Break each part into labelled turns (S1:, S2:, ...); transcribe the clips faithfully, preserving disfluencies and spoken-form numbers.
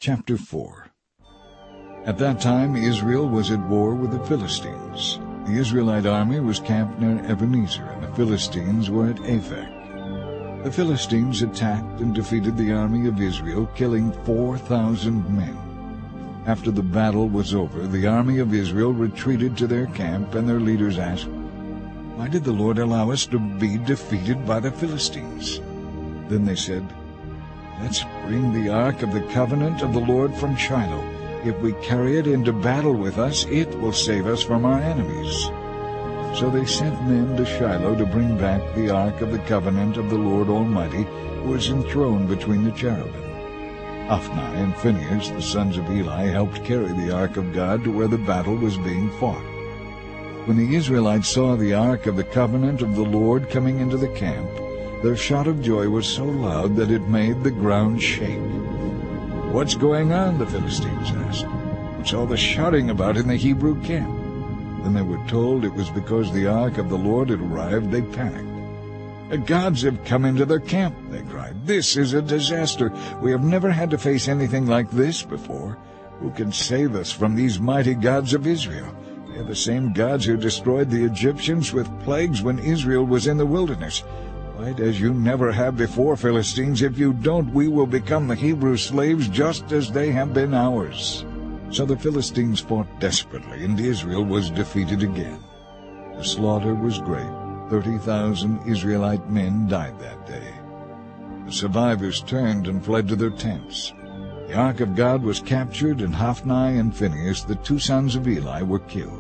S1: Chapter four. At that time Israel was at war with the Philistines. The Israelite army was camped near Ebenezer, and the Philistines were at Aphek. The Philistines attacked and defeated the army of Israel, killing four thousand men. After the battle was over, the army of Israel retreated to their camp, and their leaders asked, "Why did the Lord allow us to be defeated by the Philistines?" Then they said, "Let's bring the ark of the covenant of the Lord from Shiloh. If we carry it into battle with us, it will save us from our enemies." So they sent men to Shiloh to bring back the ark of the covenant of the Lord Almighty, who was enthroned between the cherubim. Hophni and Phinehas, the sons of Eli, helped carry the ark of God to where the battle was being fought. When the Israelites saw the ark of the covenant of the Lord coming into the camp, their shout of joy was so loud that it made the ground shake. "What's going on?" the Philistines asked. "What's all the shouting about in the Hebrew camp?" Then they were told it was because the ark of the Lord had arrived. They panicked. "The gods have come into their camp," they cried. "This is a disaster. We have never had to face anything like this before. Who can save us from these mighty gods of Israel? They are the same gods who destroyed the Egyptians with plagues when Israel was in the wilderness. Fight as you never have before, Philistines. If you don't, we will become the Hebrew slaves just as they have been ours." So the Philistines fought desperately, and Israel was defeated again. The slaughter was great. Thirty thousand Israelite men died that day. The survivors turned and fled to their tents. The ark of God was captured, and Hophni and Phinehas, the two sons of Eli, were killed.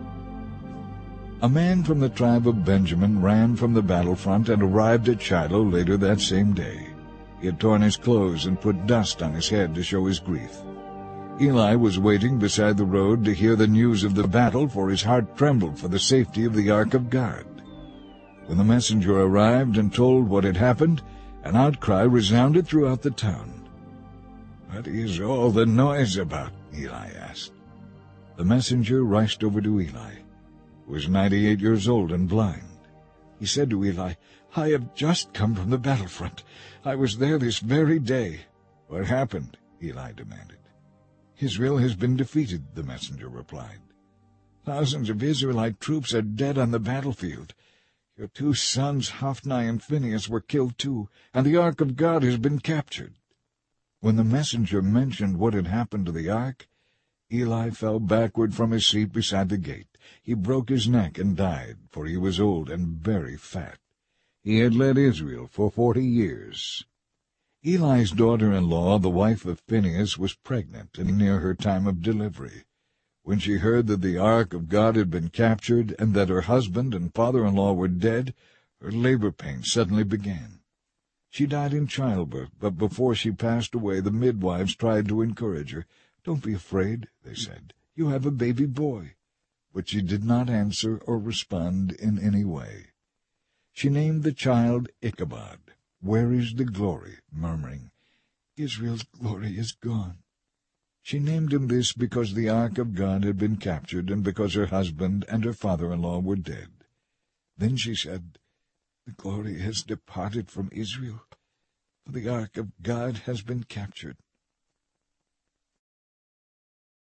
S1: A man from the tribe of Benjamin ran from the battlefront and arrived at Shiloh later that same day. He had torn his clothes and put dust on his head to show his grief. Eli was waiting beside the road to hear the news of the battle, for his heart trembled for the safety of the ark of God. When the messenger arrived and told what had happened, an outcry resounded throughout the town. "What is all the noise about?" Eli asked. The messenger rushed over to Eli, who was ninety-eight years old and blind. He said to Eli, "I have just come from the battlefront. I was there this very day." "What happened?" Eli demanded. "Israel has been defeated," the messenger replied. "Thousands of Israelite troops are dead on the battlefield. Your two sons, Hophni and Phinehas, were killed too, and the ark of God has been captured." When the messenger mentioned what had happened to the ark, Eli fell backward from his seat beside the gate. He broke his neck and died, for he was old and very fat. He had led Israel for forty years. Eli's daughter-in-law, the wife of Phinehas, was pregnant and near her time of delivery. When she heard that the ark of God had been captured and that her husband and father-in-law were dead, her labor pains suddenly began. She died in childbirth, but before she passed away the midwives tried to encourage her. "Don't be afraid," they said. "You have a baby boy." But she did not answer or respond in any way. She named the child Ichabod, "Where is the glory?" murmuring, "Israel's glory is gone." She named him this because the ark of God had been captured and because her husband and her father-in-law were dead. Then she said, "The glory has departed from Israel, for the ark of God has been captured."